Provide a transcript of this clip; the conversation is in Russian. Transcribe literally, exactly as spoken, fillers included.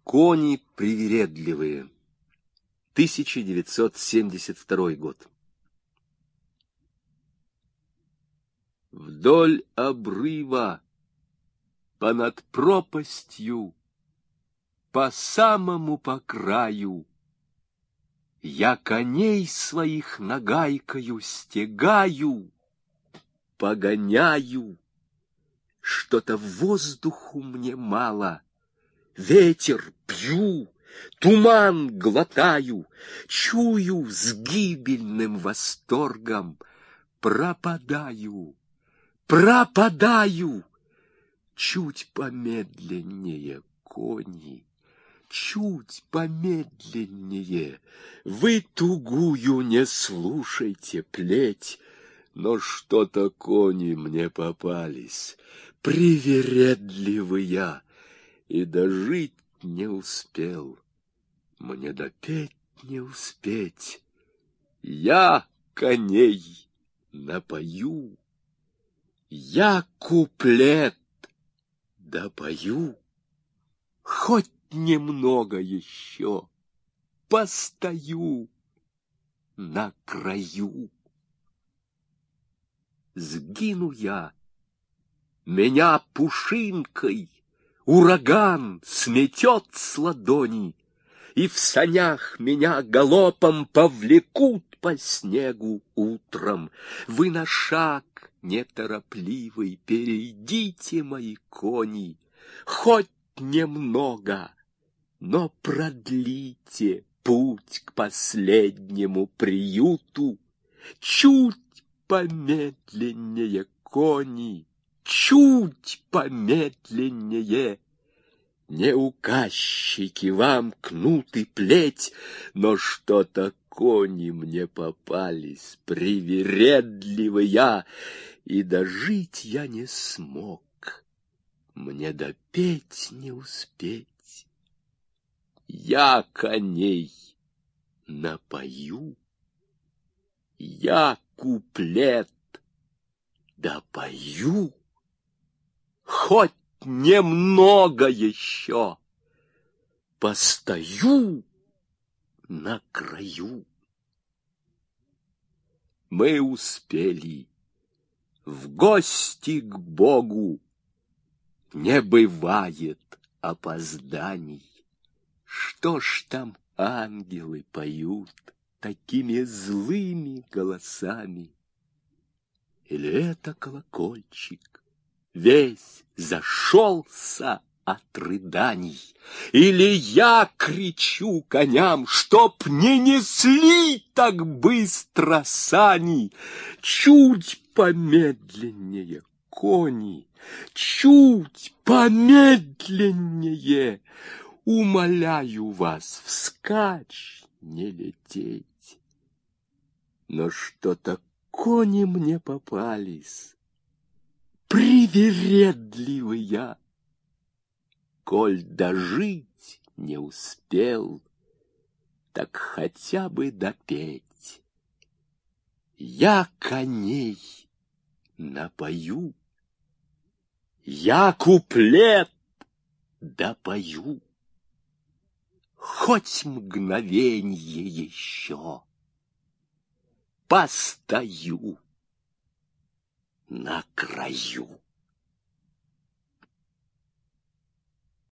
Кони привередливые. тысяча девятьсот семьдесят второй год. Вдоль обрыва, понад пропастью, по самому по краю, я коней своих нагайкою стегаю, погоняю. Что-то воздуху мне мало, ветер пью, туман глотаю, чую с гибельным восторгом, пропадаю, пропадаю. Чуть помедленнее, кони, чуть помедленнее. Вы тугую не слушайте плеть, но что-то кони мне попались, привередливые, и дожить не успел, мне допеть не успеть. Я коней напою, я куплет допою, хоть немного еще постою на краю. Сгину я, меня пушинкой ураган сметет с ладони, и в санях меня галопом повлекут по снегу утром. Вы на шаг неторопливый перейдите, мои кони, хоть немного, но продлите путь к последнему приюту. Чуть помедленнее, кони, чуть помедленнее. Не указчики вам кнут и плеть, но что-то кони мне попались, привередливые, и дожить я не смог, мне допеть не успеть. Я коней напою, я куплет допою, хоть немного еще постою на краю. Мы успели в гости к Богу, не бывает опозданий. Что ж там ангелы поют такими злыми голосами? Или это колокольчик весь зашелся от рыданий? Или я кричу коням, чтоб не несли так быстро сани? Чуть помедленнее, кони, чуть помедленнее. Умоляю вас, вскачь не лететь. Но что-то кони мне попались, привередливые. Коль дожить не успел, так хотя бы допеть. Я коней напою, я куплет допою, хоть мгновенье еще постою на краю.